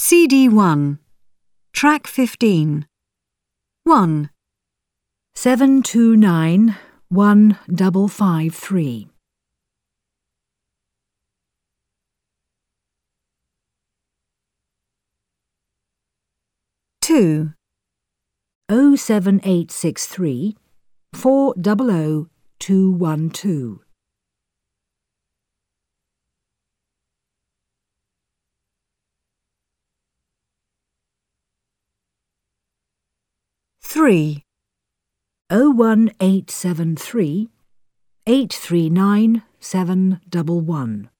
CD1, Track 15. 1. 729 1553. 2. 07863 400 212. 3. 01873 839 711.